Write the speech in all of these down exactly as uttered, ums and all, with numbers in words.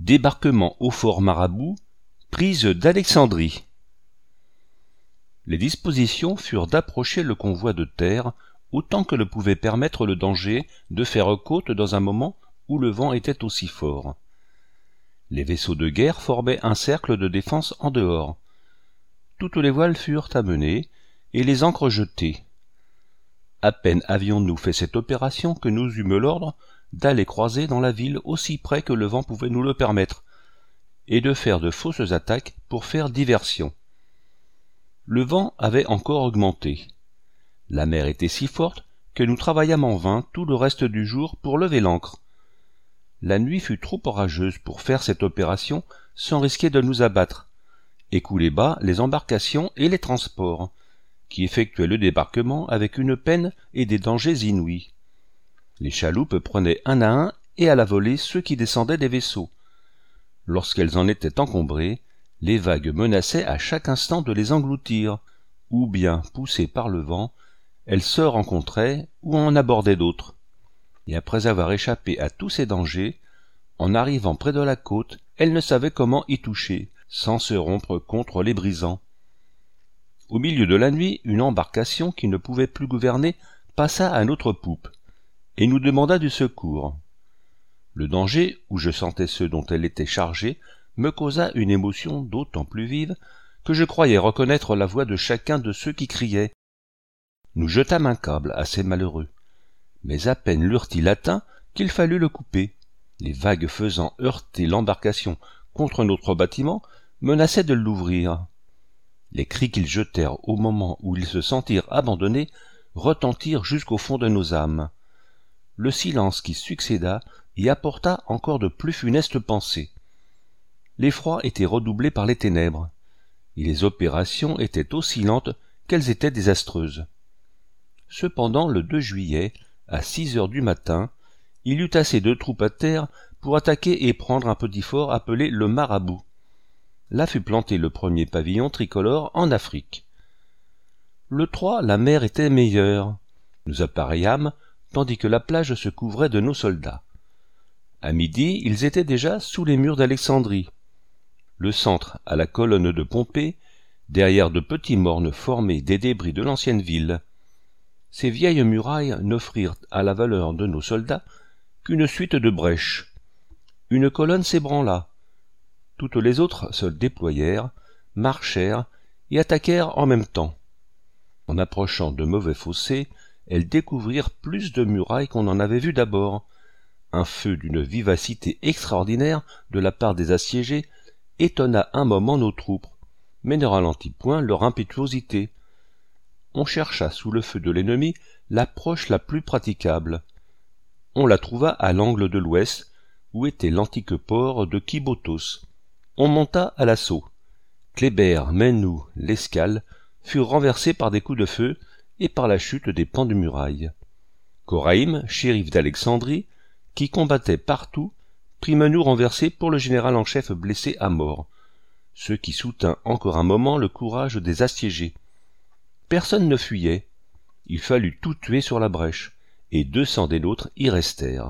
Débarquement au fort Marabout, prise d'Alexandrie. Les dispositions furent d'approcher le convoi de terre autant que le pouvait permettre le danger de faire côte dans un moment où le vent était aussi fort. Les vaisseaux de guerre formaient un cercle de défense en dehors. Toutes les voiles furent amenées et les ancres jetées. À peine avions-nous fait cette opération que nous eûmes l'ordre d'aller croiser dans la ville aussi près que le vent pouvait nous le permettre, et de faire de fausses attaques pour faire diversion. Le vent avait encore augmenté. La mer était si forte que nous travaillâmes en vain tout le reste du jour pour lever l'ancre. La nuit fut trop orageuse pour faire cette opération sans risquer de nous abattre, et couler bas les embarcations et les transports, qui effectuaient le débarquement avec une peine et des dangers inouïs. Les chaloupes prenaient un à un et à la volée ceux qui descendaient des vaisseaux. Lorsqu'elles en étaient encombrées, les vagues menaçaient à chaque instant de les engloutir, ou bien, poussées par le vent, elles se rencontraient ou en abordaient d'autres. Et après avoir échappé à tous ces dangers, en arrivant près de la côte, elles ne savaient comment y toucher, sans se rompre contre les brisants. Au milieu de la nuit, une embarcation qui ne pouvait plus gouverner passa à notre poupe, et nous demanda du secours. Le danger, où je sentais ceux dont elle était chargée, me causa une émotion d'autant plus vive que je croyais reconnaître la voix de chacun de ceux qui criaient. Nous jetâmes un câble à ces malheureux, mais à peine l'eurent-ils atteint qu'il fallut le couper. Les vagues faisant heurter l'embarcation contre notre bâtiment menaçaient de l'ouvrir. Les cris qu'ils jetèrent au moment où ils se sentirent abandonnés retentirent jusqu'au fond de nos âmes. Le silence qui succéda y apporta encore de plus funestes pensées. L'effroi était redoublé par les ténèbres, et les opérations étaient aussi lentes qu'elles étaient désastreuses. Cependant, le deux juillet, à six heures du matin, il y eut assez de troupes à terre pour attaquer et prendre un petit fort appelé le Marabout. Là fut planté le premier pavillon tricolore en Afrique. Le trois, la mer était meilleure. Nous appareillâmes, tandis que la plage se couvrait de nos soldats. À midi, ils étaient déjà sous les murs d'Alexandrie. Le centre, à la colonne de Pompée, derrière de petits mornes formés des débris de l'ancienne ville. Ces vieilles murailles n'offrirent à la valeur de nos soldats qu'une suite de brèches. Une colonne s'ébranla. Toutes les autres se déployèrent, marchèrent et attaquèrent en même temps. En approchant de mauvais fossés, elles découvrirent plus de murailles qu'on en avait vu d'abord. Un feu d'une vivacité extraordinaire de la part des assiégés étonna un moment nos troupes, mais ne ralentit point leur impétuosité. On chercha sous le feu de l'ennemi l'approche la plus praticable. On la trouva à l'angle de l'ouest, où était l'antique port de Kibotos. On monta à l'assaut. Kléber, Menou, l'Escale furent renversés par des coups de feu et par la chute des pans de muraille. Coraïm, shérif d'Alexandrie, qui combattait partout, prit Menou renversé pour le général en chef blessé à mort, ce qui soutint encore un moment le courage des assiégés. Personne ne fuyait. Il fallut tout tuer sur la brèche, et deux cents des nôtres y restèrent.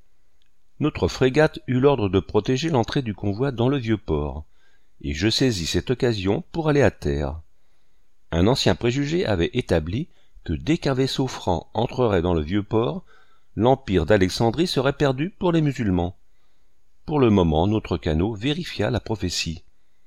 Notre frégate eut l'ordre de protéger l'entrée du convoi dans le vieux port, et je saisis cette occasion pour aller à terre. Un ancien préjugé avait établi que dès qu'un vaisseau franc entrerait dans le vieux port, l'empire d'Alexandrie serait perdu pour les musulmans. Pour le moment, notre canot vérifia la prophétie.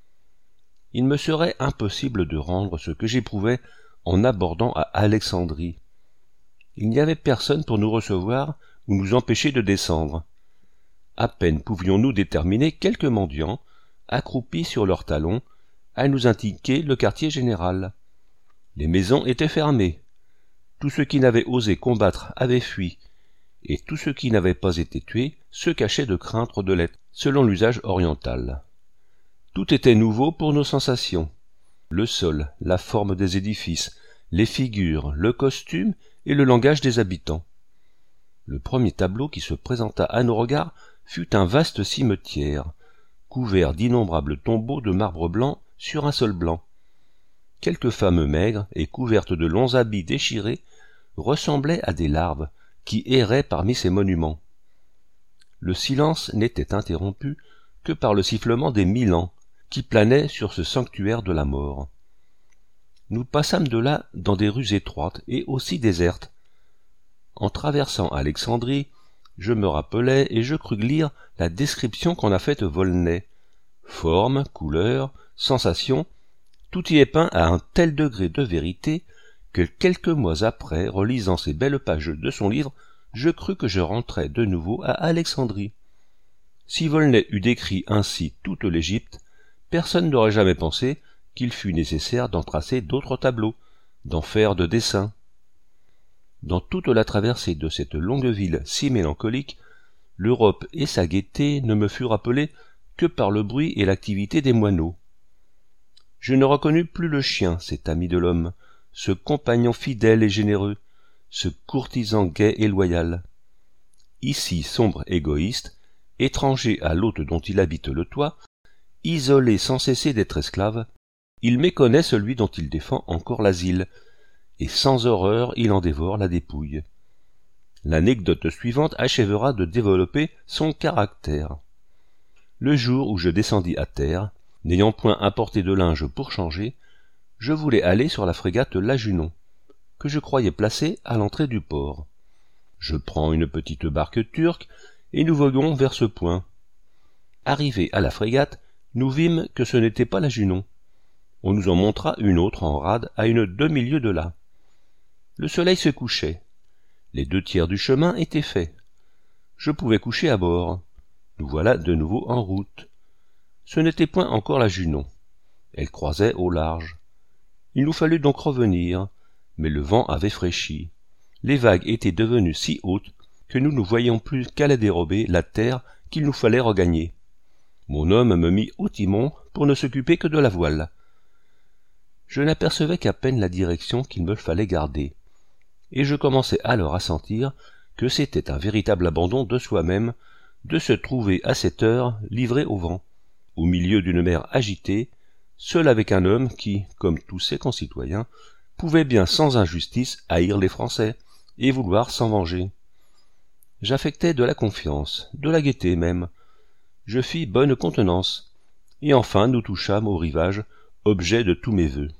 Il me serait impossible de rendre ce que j'éprouvais en abordant à Alexandrie. Il n'y avait personne pour nous recevoir ou nous empêcher de descendre. À peine pouvions-nous déterminer quelques mendiants, accroupis sur leurs talons, à nous indiquer le quartier général. Les maisons étaient fermées. Tous ceux qui n'avaient osé combattre avaient fui, et tous ceux qui n'avaient pas été tués se cachaient de craindre de l'être, selon l'usage oriental. Tout était nouveau pour nos sensations. Le sol, la forme des édifices, les figures, le costume et le langage des habitants. Le premier tableau qui se présenta à nos regards fut un vaste cimetière, couvert d'innombrables tombeaux de marbre blanc sur un sol blanc. Quelques femmes maigres et couvertes de longs habits déchirés ressemblaient à des larves qui erraient parmi ces monuments. Le silence n'était interrompu que par le sifflement des mille ans qui planaient sur ce sanctuaire de la mort. Nous passâmes de là dans des rues étroites et aussi désertes. En traversant Alexandrie, je me rappelais et je crus lire la description qu'en a faite Volney. Forme, couleur, sensation, tout y est peint à un tel degré de vérité que quelques mois après, relisant ces belles pages de son livre, je crus que je rentrais de nouveau à Alexandrie. Si Volney eût décrit ainsi toute l'Égypte, personne n'aurait jamais pensé qu'il fût nécessaire d'en tracer d'autres tableaux, d'en faire de dessins. Dans toute la traversée de cette longue ville si mélancolique, l'Europe et sa gaieté ne me furent rappelées que par le bruit et l'activité des moineaux. Je ne reconnus plus le chien, cet ami de l'homme, ce compagnon fidèle et généreux, ce courtisan gai et loyal. Ici sombre égoïste, étranger à l'hôte dont il habite le toit, isolé sans cesser d'être esclave, il méconnaît celui dont il défend encore l'asile, et sans horreur il en dévore la dépouille. L'anecdote suivante achèvera de développer son caractère. Le jour où je descendis à terre, n'ayant point apporté de linge pour changer, je voulais aller sur la frégate La Junon, que je croyais placée à l'entrée du port. Je prends une petite barque turque, et nous voguons vers ce point. Arrivés à la frégate, nous vîmes que ce n'était pas la Junon. On nous en montra une autre en rade à une demi-lieue de là. Le soleil se couchait. Les deux tiers du chemin étaient faits. Je pouvais coucher à bord. Nous voilà de nouveau en route. Ce n'était point encore la Junon. Elle croisait au large. Il nous fallut donc revenir, mais le vent avait fraîchi. Les vagues étaient devenues si hautes que nous ne voyions plus qu'à la dérober la terre qu'il nous fallait regagner. Mon homme me mit au timon pour ne s'occuper que de la voile. Je n'apercevais qu'à peine la direction qu'il me fallait garder, et je commençais alors à sentir que c'était un véritable abandon de soi-même de se trouver à cette heure livré au vent, au milieu d'une mer agitée, seul avec un homme qui, comme tous ses concitoyens, pouvait bien sans injustice haïr les Français et vouloir s'en venger. J'affectai de la confiance, de la gaieté même. Je fis bonne contenance, et enfin nous touchâmes au rivage, objet de tous mes vœux.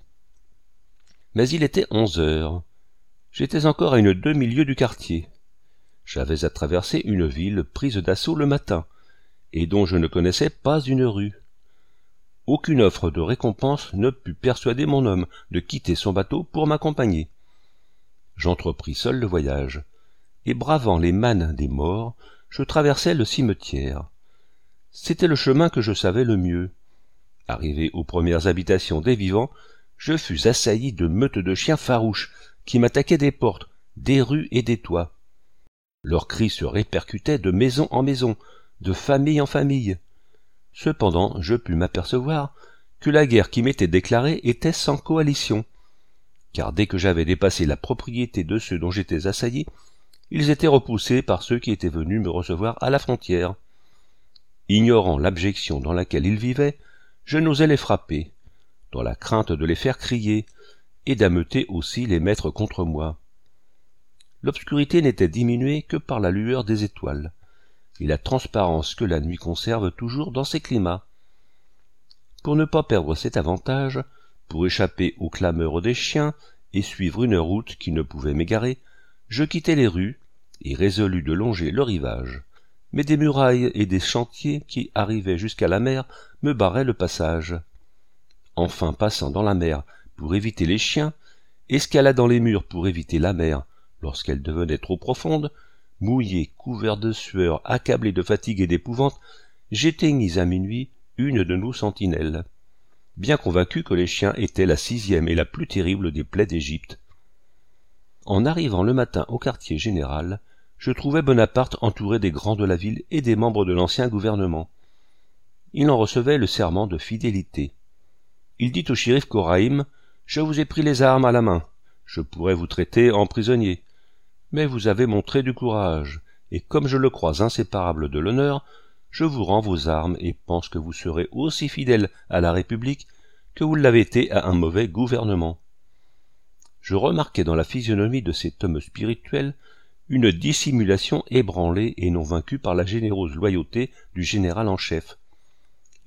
Mais il était onze heures. J'étais encore à une demi-lieue du quartier. J'avais à traverser une ville prise d'assaut le matin, et dont je ne connaissais pas une rue. Aucune offre de récompense ne put persuader mon homme de quitter son bateau pour m'accompagner. J'entrepris seul le voyage, et bravant les mânes des morts, je traversai le cimetière. C'était le chemin que je savais le mieux. Arrivé aux premières habitations des vivants, je fus assailli de meutes de chiens farouches qui m'attaquaient des portes, des rues et des toits. Leurs cris se répercutaient de maison en maison, de famille en famille. Cependant, je pus m'apercevoir que la guerre qui m'était déclarée était sans coalition, car dès que j'avais dépassé la propriété de ceux dont j'étais assailli, ils étaient repoussés par ceux qui étaient venus me recevoir à la frontière. Ignorant l'abjection dans laquelle ils vivaient, je n'osais les frapper, dans la crainte de les faire crier, et d'ameuter aussi les mettre contre moi. L'obscurité n'était diminuée que par la lueur des étoiles, et la transparence que la nuit conserve toujours dans ces climats. Pour ne pas perdre cet avantage, pour échapper aux clameurs des chiens et suivre une route qui ne pouvait m'égarer, je quittai les rues et résolus de longer le rivage. Mais des murailles et des chantiers qui arrivaient jusqu'à la mer me barraient le passage. Enfin passant dans la mer pour éviter les chiens, escaladant les murs pour éviter la mer lorsqu'elle devenait trop profonde, mouillé, couvert de sueur, accablé de fatigue et d'épouvante, j'éteignis à minuit une de nos sentinelles, bien convaincu que les chiens étaient la sixième et la plus terrible des plaies d'Égypte. En arrivant le matin au quartier général, je trouvai Bonaparte entouré des grands de la ville et des membres de l'ancien gouvernement. Il en recevait le serment de fidélité. Il dit au shérif Koraïm, « Je vous ai pris les armes à la main, je pourrais vous traiter en prisonnier, mais vous avez montré du courage, et comme je le crois inséparable de l'honneur, je vous rends vos armes et pense que vous serez aussi fidèle à la République que vous l'avez été à un mauvais gouvernement. » Je remarquai dans la physionomie de cet homme spirituel une dissimulation ébranlée et non vaincue par la généreuse loyauté du général en chef.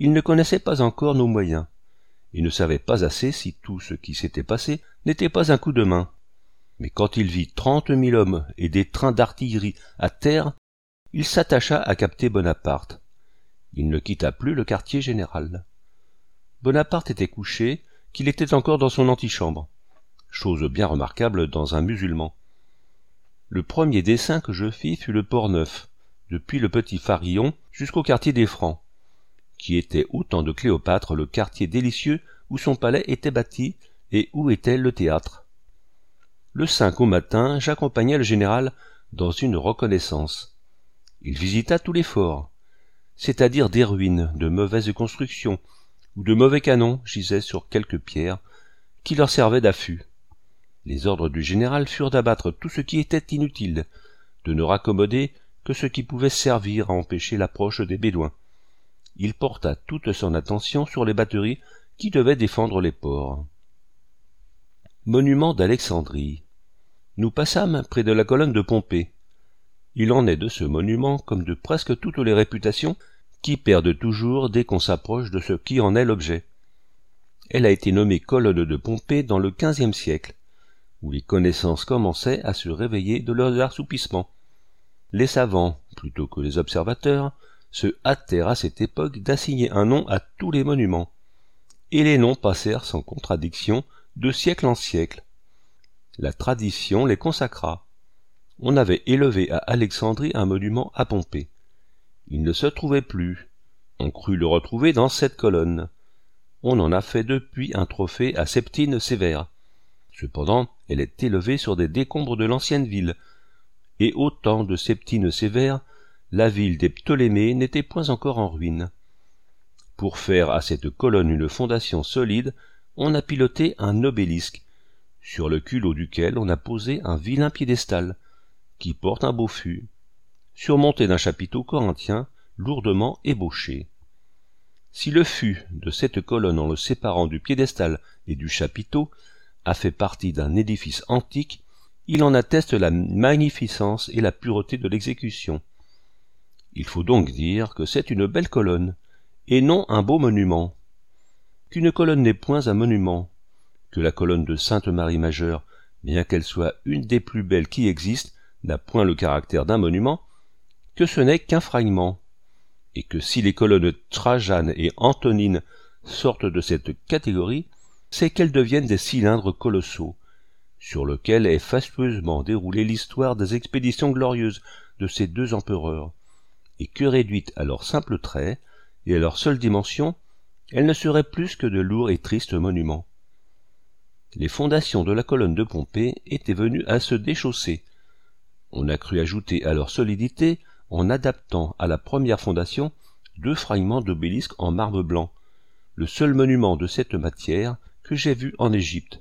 il ne connaissait pas encore nos moyens, et ne savait pas assez si tout ce qui s'était passé n'était pas un coup de main. Mais quand il vit trente mille hommes et des trains d'artillerie à terre, il s'attacha à capter Bonaparte. Il ne quitta plus le quartier général. Bonaparte était couché, qu'il était encore dans son antichambre, chose bien remarquable dans un musulman. Le premier dessin que je fis fut le Port-Neuf, depuis le petit Pharaon jusqu'au quartier des Francs, qui était au temps de Cléopâtre le quartier délicieux où son palais était bâti et où était le théâtre. Le cinq au matin, j'accompagnai le général dans une reconnaissance. Il visita tous les forts, c'est-à-dire des ruines de mauvaise construction, où de mauvais canons gisaient sur quelques pierres qui leur servaient d'affût. Les ordres du général furent d'abattre tout ce qui était inutile, de ne raccommoder que ce qui pouvait servir à empêcher l'approche des Bédouins. Il porta toute son attention sur les batteries qui devaient défendre les ports. Monument d'Alexandrie. Nous passâmes près de la colonne de Pompée. Il en est de ce monument comme de presque toutes les réputations qui perdent toujours dès qu'on s'approche de ce qui en est l'objet. Elle a été nommée colonne de Pompée dans le quinzième siècle, où les connaissances commençaient à se réveiller de leurs assoupissements. Les savants, plutôt que les observateurs, se hâtèrent à cette époque d'assigner un nom à tous les monuments, et les noms passèrent sans contradiction de siècle en siècle. La tradition les consacra. On avait élevé à Alexandrie un monument à Pompée. Il ne se trouvait plus. On crut le retrouver dans cette colonne. On en a fait depuis un trophée à Septime Sévère. Cependant, elle est élevée sur des décombres de l'ancienne ville, et au temps de Septime Sévère, la ville des Ptolémées n'était point encore en ruine. Pour faire à cette colonne une fondation solide, on a piloté un obélisque, sur le culot duquel on a posé un vilain piédestal, qui porte un beau fût, surmonté d'un chapiteau corinthien lourdement ébauché. Si le fût de cette colonne en le séparant du piédestal et du chapiteau a fait partie d'un édifice antique, il en atteste la magnificence et la pureté de l'exécution. Il faut donc dire que c'est une belle colonne, et non un beau monument. Qu'une colonne n'est point un monument, que la colonne de Sainte-Marie Majeure, bien qu'elle soit une des plus belles qui existent, n'a point le caractère d'un monument, que ce n'est qu'un fragment, et que si les colonnes Trajane et Antonine sortent de cette catégorie, c'est qu'elles deviennent des cylindres colossaux, sur lesquels est fastueusement déroulée l'histoire des expéditions glorieuses de ces deux empereurs, et que réduites à leurs simples traits et à leur seule dimension, elles ne seraient plus que de lourds et tristes monuments. Les fondations de la colonne de Pompée étaient venues à se déchausser. On a cru ajouter à leur solidité en adaptant à la première fondation deux fragments d'obélisques en marbre blanc, le seul monument de cette matière que j'ai vu en Égypte.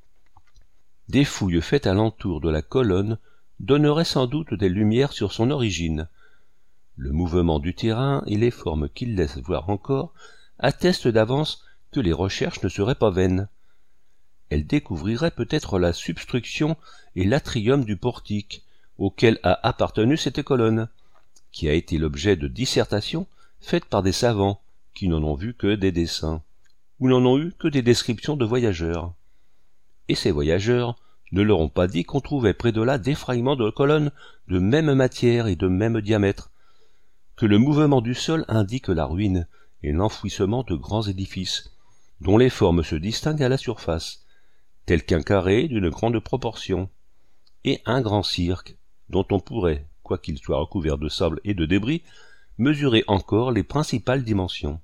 Des fouilles faites alentour de la colonne donneraient sans doute des lumières sur son origine. Le mouvement du terrain et les formes qu'il laisse voir encore attestent d'avance que les recherches ne seraient pas vaines. Elles découvriraient peut-être la substruction et l'atrium du portique, auquel a appartenu cette colonne, qui a été l'objet de dissertations faites par des savants qui n'en ont vu que des dessins, ou n'en ont eu que des descriptions de voyageurs. Et ces voyageurs ne leur ont pas dit qu'on trouvait près de là des fragments de colonnes de même matière et de même diamètre, que le mouvement du sol indique la ruine et l'enfouissement de grands édifices, dont les formes se distinguent à la surface, tel qu'un carré d'une grande proportion, et un grand cirque, dont on pourrait, quoiqu'il soit recouvert de sable et de débris, mesurer encore les principales dimensions.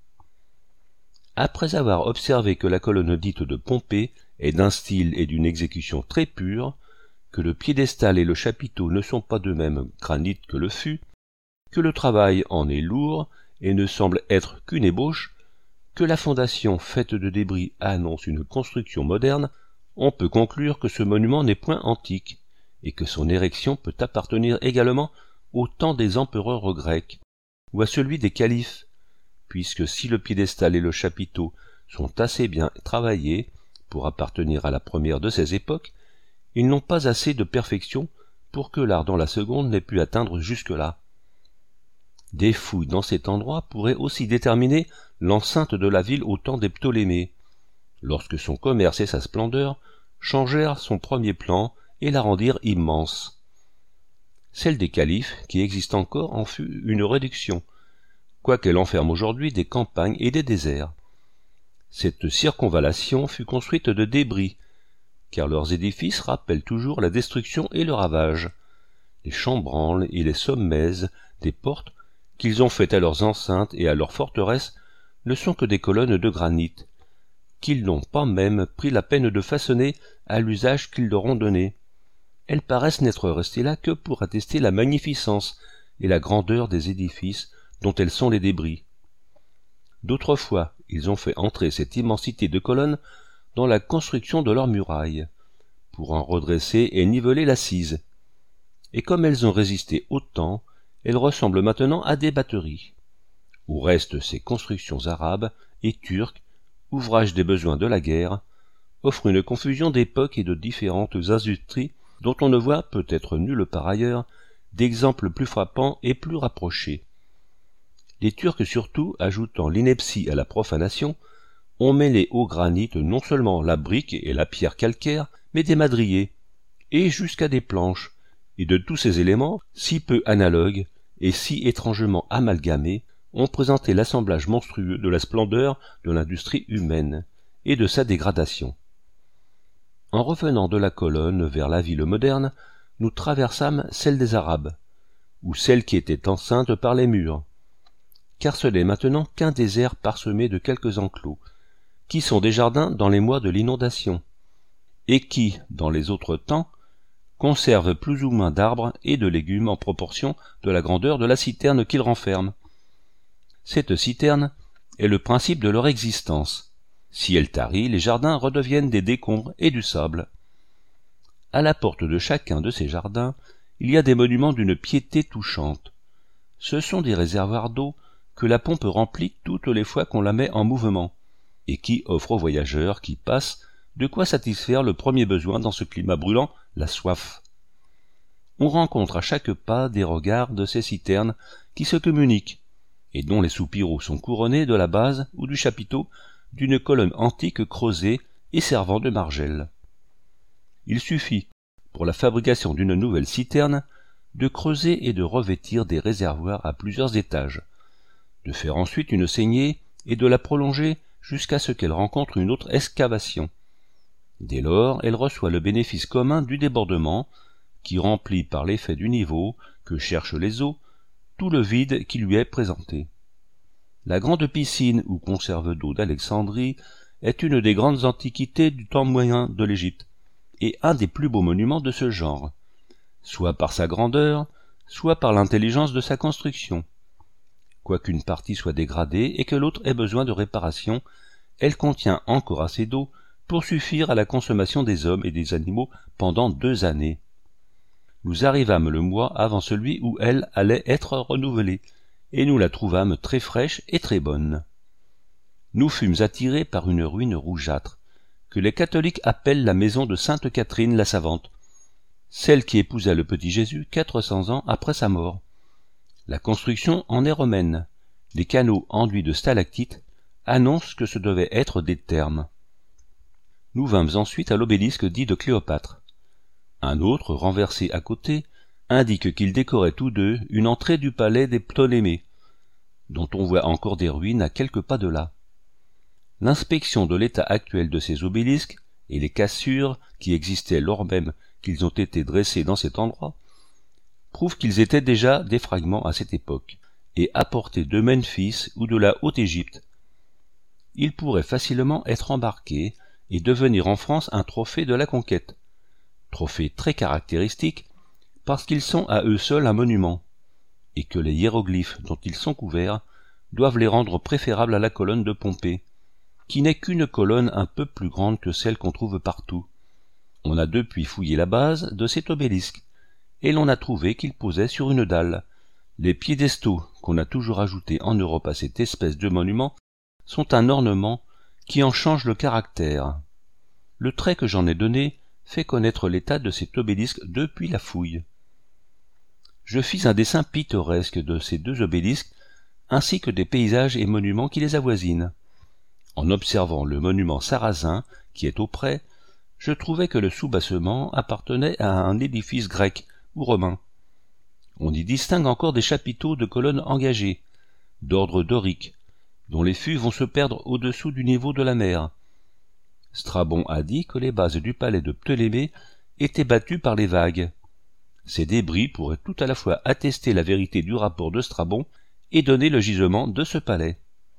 Après avoir observé que la colonne dite de Pompée est d'un style et d'une exécution très pure, que le piédestal et le chapiteau ne sont pas de même granit que le fût, que le travail en est lourd et ne semble être qu'une ébauche, que la fondation faite de débris annonce une construction moderne, on peut conclure que ce monument n'est point antique, et que son érection peut appartenir également au temps des empereurs grecs, ou à celui des califes, puisque si le piédestal et le chapiteau sont assez bien travaillés pour appartenir à la première de ces époques, ils n'ont pas assez de perfection pour que l'art dans la seconde n'ait pu atteindre jusque-là. Des fouilles dans cet endroit pourraient aussi déterminer l'enceinte de la ville au temps des Ptolémées, lorsque son commerce et sa splendeur changèrent son premier plan et la rendirent immense. Celle des califes, qui existe encore, en fut une réduction, quoiqu'elle enferme aujourd'hui des campagnes et des déserts. Cette circonvallation fut construite de débris, car leurs édifices rappellent toujours la destruction et le ravage. Les chambranles et les sommets des portes qu'ils ont faites à leurs enceintes et à leurs forteresses ne sont que des colonnes de granit, qu'ils n'ont pas même pris la peine de façonner à l'usage qu'ils leur ont donné. Elles paraissent n'être restées là que pour attester la magnificence et la grandeur des édifices dont elles sont les débris. D'autrefois, ils ont fait entrer cette immensité de colonnes dans la construction de leurs murailles, pour en redresser et niveler l'assise. Et comme elles ont résisté au temps, elles ressemblent maintenant à des batteries. Où restent ces constructions arabes et turques, ouvrages des besoins de la guerre, offrent une confusion d'époques et de différentes industries dont on ne voit peut-être nulle part ailleurs d'exemples plus frappants et plus rapprochés. Les Turcs surtout, ajoutant l'ineptie à la profanation, ont mêlé au granit non seulement la brique et la pierre calcaire, mais des madriers, et jusqu'à des planches, et de tous ces éléments, si peu analogues et si étrangement amalgamés, ont présenté l'assemblage monstrueux de la splendeur de l'industrie humaine, et de sa dégradation. En revenant de la colonne vers la ville moderne, nous traversâmes celle des Arabes, ou celle qui était enceinte par les murs, car ce n'est maintenant qu'un désert parsemé de quelques enclos, qui sont des jardins dans les mois de l'inondation, et qui, dans les autres temps, conservent plus ou moins d'arbres et de légumes en proportion de la grandeur de la citerne qu'ils renferment. Cette citerne est le principe de leur existence. Si elle tarit, les jardins redeviennent des décombres et du sable. À la porte de chacun de ces jardins, il y a des monuments d'une piété touchante. Ce sont des réservoirs d'eau que la pompe remplit toutes les fois qu'on la met en mouvement, et qui offrent aux voyageurs qui passent de quoi satisfaire le premier besoin dans ce climat brûlant, la soif. On rencontre à chaque pas des regards de ces citernes qui se communiquent, et dont les soupiraux sont couronnés de la base ou du chapiteau d'une colonne antique creusée et servant de margelle. Il suffit, pour la fabrication d'une nouvelle citerne, de creuser et de revêtir des réservoirs à plusieurs étages, de faire ensuite une saignée et de la prolonger jusqu'à ce qu'elle rencontre une autre excavation. Dès lors, elle reçoit le bénéfice commun du débordement, qui remplit par l'effet du niveau que cherchent les eaux tout le vide qui lui est présenté. La grande piscine ou conserve d'eau d'Alexandrie est une des grandes antiquités du temps moyen de l'Égypte, et un des plus beaux monuments de ce genre, soit par sa grandeur, soit par l'intelligence de sa construction. Quoiqu'une partie soit dégradée et que l'autre ait besoin de réparation, elle contient encore assez d'eau pour suffire à la consommation des hommes et des animaux pendant deux années. Nous arrivâmes le mois avant celui où elle allait être renouvelée, et nous la trouvâmes très fraîche et très bonne. Nous fûmes attirés par une ruine rougeâtre, que les catholiques appellent la maison de sainte Catherine la Savante, celle qui épousa le petit Jésus quatre cents ans après sa mort. La construction en est romaine. Les canaux enduits de stalactites annoncent que ce devait être des thermes. Nous vînmes ensuite à l'obélisque dit de Cléopâtre. Un autre, renversé à côté, indique qu'ils décoraient tous deux une entrée du palais des Ptolémées, dont on voit encore des ruines à quelques pas de là. L'inspection de l'état actuel de ces obélisques et les cassures qui existaient lors même qu'ils ont été dressés dans cet endroit prouvent qu'ils étaient déjà des fragments à cette époque, et apportés de Memphis ou de la Haute-Égypte. Ils pourraient facilement être embarqués et devenir en France un trophée de la conquête, trophée très caractéristique parce qu'ils sont à eux seuls un monument, et que les hiéroglyphes dont ils sont couverts doivent les rendre préférables à la colonne de Pompée, qui n'est qu'une colonne un peu plus grande que celle qu'on trouve partout. On a depuis fouillé la base de cet obélisque, et l'on a trouvé qu'il posait sur une dalle. Les piédestaux qu'on a toujours ajoutés en Europe à cette espèce de monument sont un ornement qui en change le caractère. Le trait que j'en ai donné fait connaître l'état de cet obélisque depuis la fouille. je fis un dessin pittoresque de ces deux obélisques, ainsi que des paysages et monuments qui les avoisinent. En observant le monument sarrasin, qui est auprès, je trouvai que le soubassement appartenait à un édifice grec ou romain. On y distingue encore des chapiteaux de colonnes engagées, d'ordre dorique, dont les fûts vont se perdre au-dessous du niveau de la mer. Strabon a dit que les bases du palais de Ptolémée étaient battues par les vagues. Ces débris pourraient tout à la fois attester la vérité du rapport de Strabon et donner le gisement de ce palais.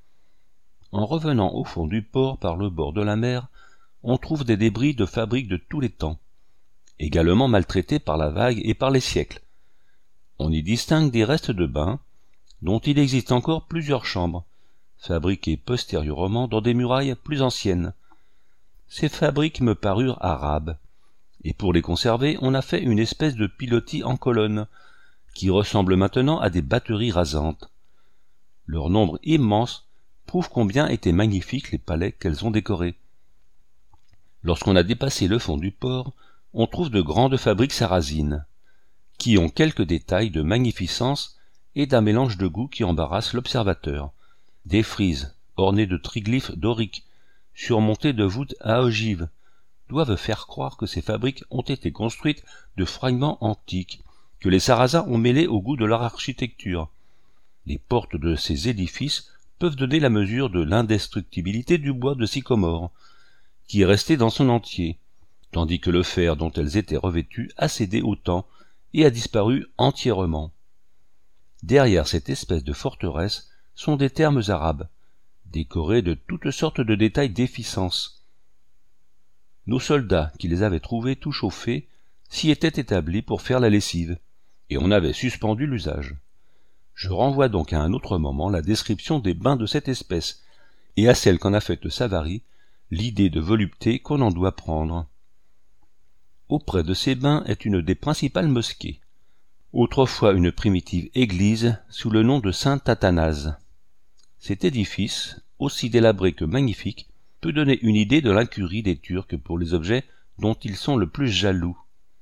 En revenant au fond du port par le bord de la mer, on trouve des débris de fabriques de tous les temps, également maltraités par la vague et par les siècles. On y distingue des restes de bains, dont il existe encore plusieurs chambres, fabriquées postérieurement dans des murailles plus anciennes. Ces fabriques me parurent arabes, et pour les conserver, on a fait une espèce de pilotis en colonne, qui ressemble maintenant à des batteries rasantes. Leur nombre immense prouve combien étaient magnifiques les palais qu'elles ont décorés. Lorsqu'on a dépassé le fond du port, on trouve de grandes fabriques sarrasines, qui ont quelques détails de magnificence et d'un mélange de goût qui embarrasse l'observateur. Des frises, ornées de triglyphes doriques, surmontées de voûtes à ogives, doivent faire croire que ces fabriques ont été construites de fragments antiques, que les Sarrasins ont mêlés au goût de leur architecture. Les portes de ces édifices peuvent donner la mesure de l'indestructibilité du bois de sycomore, qui est resté dans son entier, tandis que le fer dont elles étaient revêtues a cédé au temps et a disparu entièrement. Derrière cette espèce de forteresse sont des thermes arabes, décorés de toutes sortes de détails d'efficience. Nos soldats, qui les avaient trouvés tout chauffés, s'y étaient établis pour faire la lessive, et on avait suspendu l'usage. Je renvoie donc à un autre moment la description des bains de cette espèce, et à celle qu'en a faite Savary, l'idée de volupté qu'on en doit prendre. Auprès de ces bains est une des principales mosquées, autrefois une primitive église sous le nom de Saint-Athanase. Cet édifice, aussi délabré que magnifique, peut donner une idée de l'incurie des Turcs pour les objets dont ils sont le plus jaloux.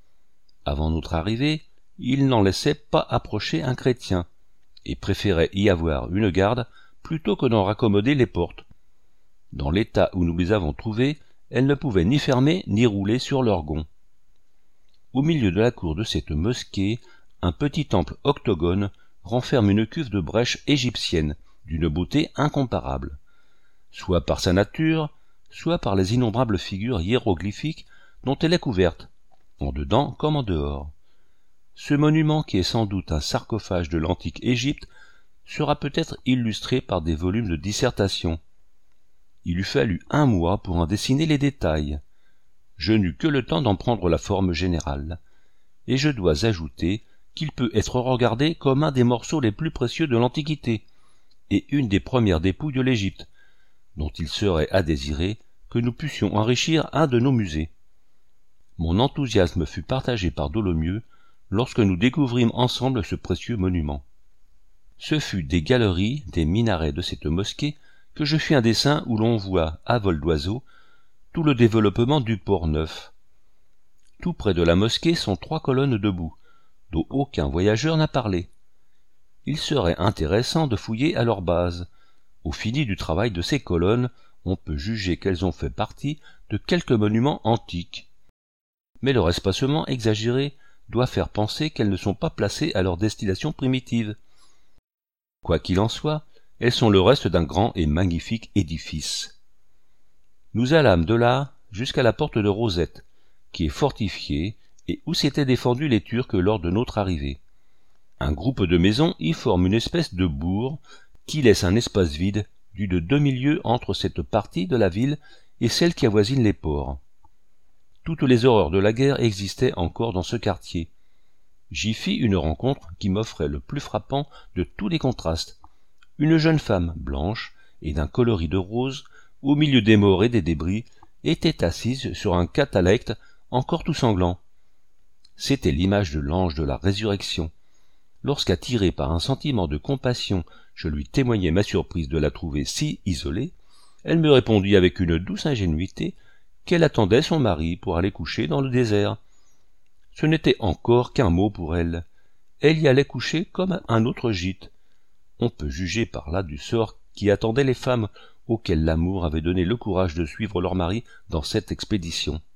Avant notre arrivée, ils n'en laissaient pas approcher un chrétien, et préféraient y avoir une garde plutôt que d'en raccommoder les portes. Dans l'état où nous les avons trouvées, elles ne pouvaient ni fermer ni rouler sur leurs gonds. Au milieu de la cour de cette mosquée, un petit temple octogone renferme une cuve de brèche égyptienne d'une beauté incomparable, soit par sa nature, soit par les innombrables figures hiéroglyphiques dont elle est couverte, en dedans comme en dehors. Ce monument, qui est sans doute un sarcophage de l'antique Égypte, sera peut-être illustré par des volumes de dissertation. Il eût fallu un mois pour en dessiner les détails. Je n'eus que le temps d'en prendre la forme générale, et je dois ajouter qu'il peut être regardé comme un des morceaux les plus précieux de l'Antiquité, et une des premières dépouilles de l'Égypte, dont il serait à désirer que nous puissions enrichir un de nos musées. Mon enthousiasme fut partagé par Dolomieu lorsque nous découvrîmes ensemble ce précieux monument. Ce fut des galeries, des minarets de cette mosquée que je fis un dessin où l'on voit, à vol d'oiseau, tout le développement du port neuf. Tout près de la mosquée sont trois colonnes debout, dont aucun voyageur n'a parlé. Il serait intéressant de fouiller à leur base. Au fini du travail de ces colonnes, on peut juger qu'elles ont fait partie de quelques monuments antiques. Mais leur espacement exagéré doit faire penser qu'elles ne sont pas placées à leur destination primitive. Quoi qu'il en soit, elles sont le reste d'un grand et magnifique édifice. Nous allâmes de là jusqu'à la porte de Rosette, qui est fortifiée et où s'étaient défendus les Turcs lors de notre arrivée. Un groupe de maisons y forme une espèce de bourg qui laisse un espace vide d'une demi-lieue entre cette partie de la ville et celle qui avoisine les ports. Toutes les horreurs de la guerre existaient encore dans ce quartier. J'y fis une rencontre qui m'offrait le plus frappant de tous les contrastes. Une jeune femme, blanche et d'un coloris de rose, au milieu des morts et des débris, était assise sur un catalecte encore tout sanglant. C'était l'image de l'ange de la résurrection. Lorsqu'attiré par un sentiment de compassion, je lui témoignai ma surprise de la trouver si isolée, elle me répondit avec une douce ingénuité qu'elle attendait son mari pour aller coucher dans le désert. Ce n'était encore qu'un mot pour elle, elle y allait coucher comme un autre gîte. On peut juger par là du sort qui attendait les femmes auxquelles l'amour avait donné le courage de suivre leur mari dans cette expédition.